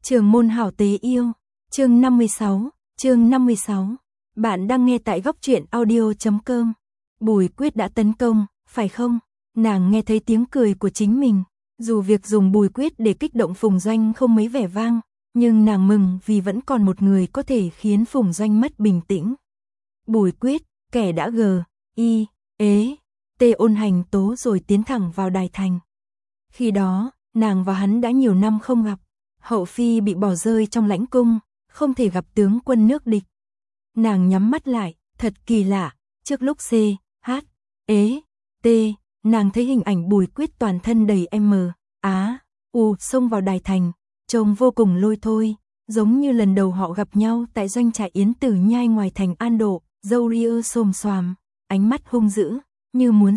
Trường môn hảo tế yêu, chương 56. Bạn đang nghe tại góc truyện audio.com. Bùi Quyết đã tấn công, phải không? Nàng nghe thấy tiếng cười của chính mình, dù việc dùng Bùi Quyết để kích động Phùng Doanh không mấy vẻ vang, nhưng nàng mừng vì vẫn còn một người có thể khiến Phùng Doanh mất bình tĩnh. Bùi Quyết, kẻ đã ôn hành tố rồi tiến thẳng vào đài thành. Khi đó, nàng và hắn đã nhiều năm không gặp. Hậu phi bị bỏ rơi trong lãnh cung, không thể gặp tướng quân nước địch. Nàng nhắm mắt lại, thật kỳ lạ, trước lúc nàng thấy hình ảnh Bùi Quyết toàn thân đầy xông vào đài thành, trông vô cùng lôi thôi, giống như lần đầu họ gặp nhau tại doanh trại Yến Tử Nhai ngoài thành An Độ, râu ria xồm xoàm, ánh mắt hung dữ, như muốn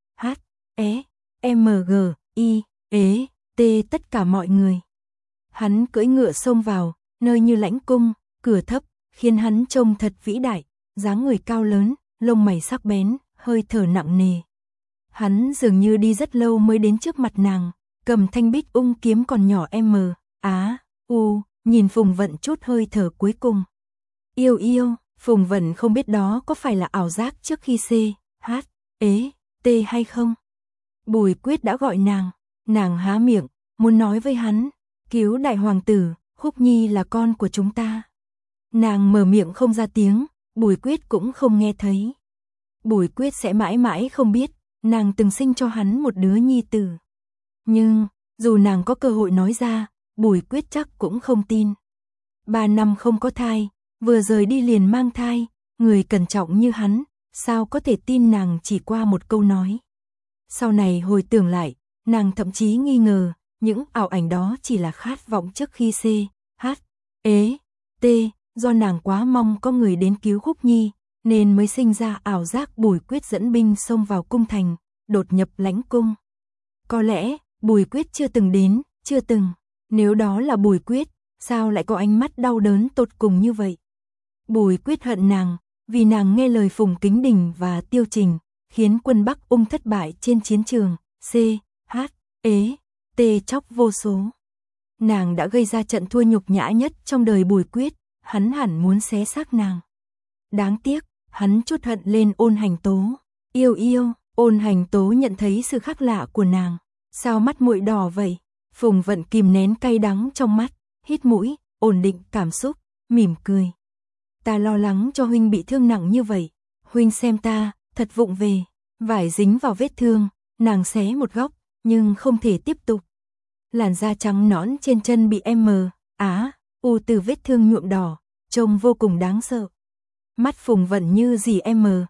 tất cả mọi người. Hắn cưỡi ngựa xông vào, nơi như lãnh cung, cửa thấp, khiến hắn trông thật vĩ đại, dáng người cao lớn, lông mày sắc bén, hơi thở nặng nề. Hắn dường như đi rất lâu mới đến trước mặt nàng, cầm thanh bích ung kiếm còn nhỏ nhìn Phùng Vận chút hơi thở cuối cùng. Yêu, Phùng Vận không biết đó có phải là ảo giác trước khi hay không. Bùi Quyết đã gọi nàng há miệng, muốn nói với hắn, cứu đại hoàng tử, Khúc Nhi là con của chúng ta. Nàng mở miệng không ra tiếng, Bùi Quyết cũng không nghe thấy. Bùi Quyết sẽ mãi mãi không biết, nàng từng sinh cho hắn một đứa nhi tử. Nhưng, dù nàng có cơ hội nói ra, Bùi Quyết chắc cũng không tin. 3 năm không có thai, vừa rời đi liền mang thai, người cẩn trọng như hắn, sao có thể tin nàng chỉ qua một câu nói. Sau này hồi tưởng lại, nàng thậm chí nghi ngờ, những ảo ảnh đó chỉ là khát vọng trước khi do nàng quá mong có người đến cứu Khúc Nhi, nên mới sinh ra ảo giác Bùi Quyết dẫn binh xông vào cung thành, đột nhập lãnh cung. Có lẽ, Bùi Quyết chưa từng. Nếu đó là Bùi Quyết, sao lại có ánh mắt đau đớn tột cùng như vậy? Bùi Quyết hận nàng, vì nàng nghe lời Phùng Kính Đình và Tiêu Trình, khiến quân Bắc Ung thất bại trên chiến trường, chóc vô số. Nàng đã gây ra trận thua nhục nhã nhất trong đời Bùi Quyết, hắn hẳn muốn xé xác nàng. Đáng tiếc, hắn trút hận lên Ôn Hành Tố. Yêu, Ôn Hành Tố nhận thấy sự khác lạ của nàng. Sao mắt muội đỏ vậy? Phùng Vận kìm nén cay đắng trong mắt, hít mũi, ổn định cảm xúc, mỉm cười. Ta lo lắng cho huynh bị thương nặng như vậy. Huynh xem ta, thật vụng về. Vải dính vào vết thương, nàng xé một góc, nhưng không thể tiếp tục. Làn da trắng nõn trên chân bị từ vết thương nhuộm đỏ, trông vô cùng đáng sợ. Mắt Phùng Vận như gì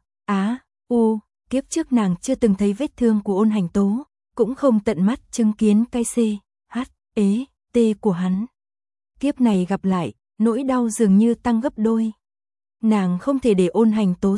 kiếp trước nàng chưa từng thấy vết thương của Ôn Hành Tố, cũng không tận mắt chứng kiến cái của hắn. Kiếp này gặp lại, nỗi đau dường như tăng gấp đôi. Nàng không thể để Ôn Hành Tố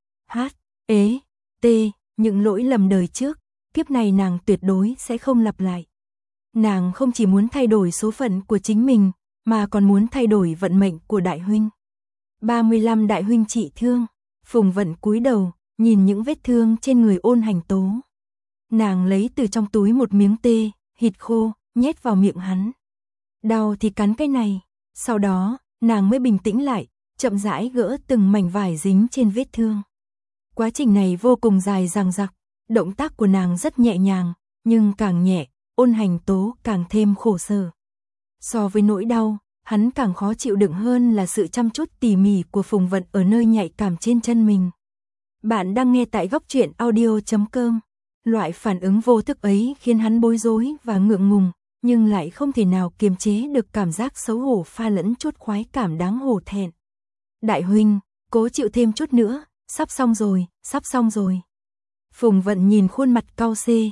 những lỗi lầm đời trước, kiếp này nàng tuyệt đối sẽ không lặp lại. Nàng không chỉ muốn thay đổi số phận của chính mình, mà còn muốn thay đổi vận mệnh của đại huynh. 35 đại huynh trị thương. Phùng Vận cúi đầu, nhìn những vết thương trên người Ôn Hành Tố. Nàng lấy từ trong túi một miếng thịt khô, nhét vào miệng hắn. Đau thì cắn cái này. Sau đó, nàng mới bình tĩnh lại, chậm rãi gỡ từng mảnh vải dính trên vết thương. Quá trình này vô cùng dài dằng dặc, động tác của nàng rất nhẹ nhàng, nhưng càng nhẹ, Ôn Hành Tố càng thêm khổ sở. So với nỗi đau, hắn càng khó chịu đựng hơn là sự chăm chút tỉ mỉ của Phùng Vận ở nơi nhạy cảm trên chân mình. Bạn đang nghe tại góc truyện audio.com. Loại phản ứng vô thức ấy khiến hắn bối rối và ngượng ngùng, nhưng lại không thể nào kiềm chế được cảm giác xấu hổ pha lẫn chút khoái cảm đáng hổ thẹn. Đại huynh, cố chịu thêm chút nữa, sắp xong rồi. Phùng Vận nhìn khuôn mặt cau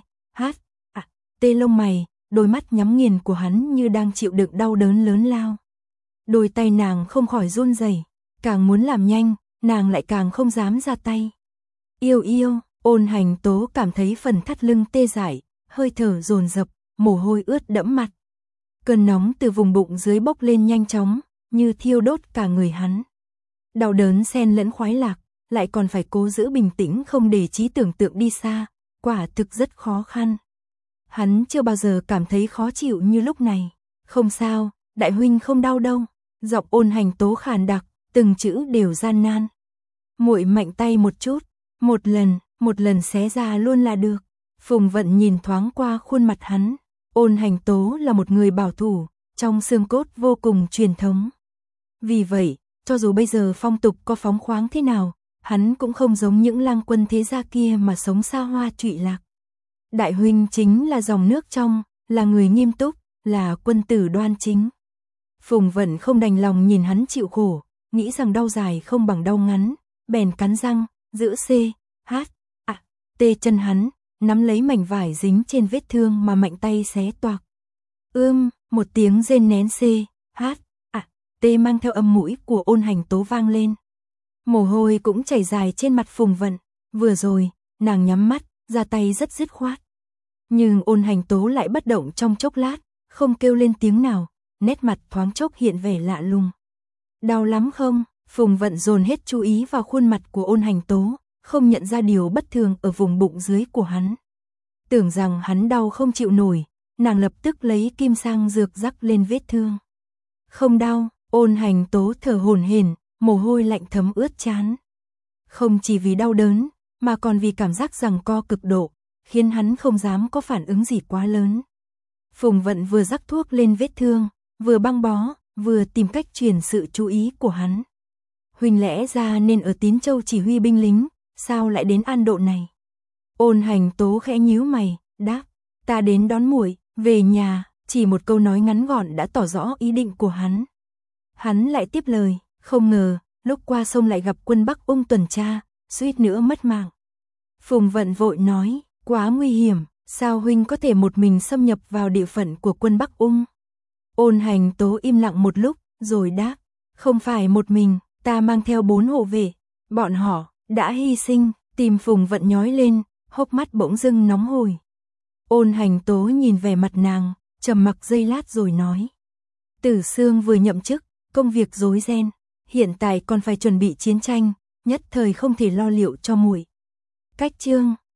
lông mày, đôi mắt nhắm nghiền của hắn như đang chịu đựng đau đớn lớn lao. Đôi tay nàng không khỏi run rẩy, càng muốn làm nhanh, nàng lại càng không dám ra tay. Yêu, Ôn Hành Tố cảm thấy phần thắt lưng tê dại, hơi thở dồn dập, mồ hôi ướt đẫm mặt. Cơn nóng từ vùng bụng dưới bốc lên nhanh chóng, như thiêu đốt cả người hắn. Đau đớn xen lẫn khoái lạc, lại còn phải cố giữ bình tĩnh không để trí tưởng tượng đi xa, quả thực rất khó khăn. Hắn chưa bao giờ cảm thấy khó chịu như lúc này. Không sao, Đại huynh không đau đâu. Giọng Ôn Hành Tố khàn đặc, từng chữ đều gian nan. Muội mạnh tay một chút, một lần xé ra luôn là được. Phùng Vận nhìn thoáng qua khuôn mặt hắn. Ôn Hành Tố là một người bảo thủ, trong xương cốt vô cùng truyền thống. Vì vậy, cho dù bây giờ phong tục có phóng khoáng thế nào, hắn cũng không giống những lang quân thế gia kia mà sống xa hoa trụy lạc. Đại huynh chính là dòng nước trong, là người nghiêm túc, là quân tử đoan chính. Phùng Vận không đành lòng nhìn hắn chịu khổ, nghĩ rằng đau dài không bằng đau ngắn, bèn cắn răng, giữ tê chân hắn, nắm lấy mảnh vải dính trên vết thương mà mạnh tay xé toạc. Một tiếng rên nén tê mang theo âm mũi của Ôn Hành Tố vang lên. Mồ hôi cũng chảy dài trên mặt Phùng Vận, vừa rồi, nàng nhắm mắt, ra tay rất dứt khoát. Nhưng Ôn Hành Tố lại bất động trong chốc lát, không kêu lên tiếng nào, nét mặt thoáng chốc hiện vẻ lạ lùng. Đau lắm không? Phùng Vận dồn hết chú ý vào khuôn mặt của Ôn Hành Tố, không nhận ra điều bất thường ở vùng bụng dưới của hắn. Tưởng rằng hắn đau không chịu nổi, nàng lập tức lấy kim sang dược rắc lên vết thương. Không đau. Ôn Hành Tố thở hổn hển, mồ hôi lạnh thấm ướt trán. Không chỉ vì đau đớn, mà còn vì cảm giác giằng co cực độ, khiến hắn không dám có phản ứng gì quá lớn. Phùng Vận vừa rắc thuốc lên vết thương, vừa băng bó, vừa tìm cách truyền sự chú ý của hắn. Huynh lẽ ra nên ở Tín Châu chỉ huy binh lính, sao lại đến An Độ này? Ôn Hành Tố khẽ nhíu mày, đáp, ta đến đón muội về nhà. Chỉ một câu nói ngắn gọn đã tỏ rõ ý định của hắn. Hắn lại tiếp lời, không ngờ, lúc qua sông lại gặp quân Bắc Ung tuần tra, suýt nữa mất mạng. Phùng Vận vội nói, quá nguy hiểm, sao huynh có thể một mình xâm nhập vào địa phận của quân Bắc Ung? Ôn Hành Tố im lặng một lúc, rồi đáp, không phải một mình, ta mang theo 4 hộ vệ, bọn họ đã hy sinh. Tim Phùng Vận nhói lên, hốc mắt bỗng dưng nóng hổi. Ôn Hành Tố nhìn về mặt nàng, trầm mặc giây lát rồi nói, Tử Sương vừa nhậm chức, công việc rối ren, hiện tại còn phải chuẩn bị chiến tranh, nhất thời không thể lo liệu cho muội. Cách chương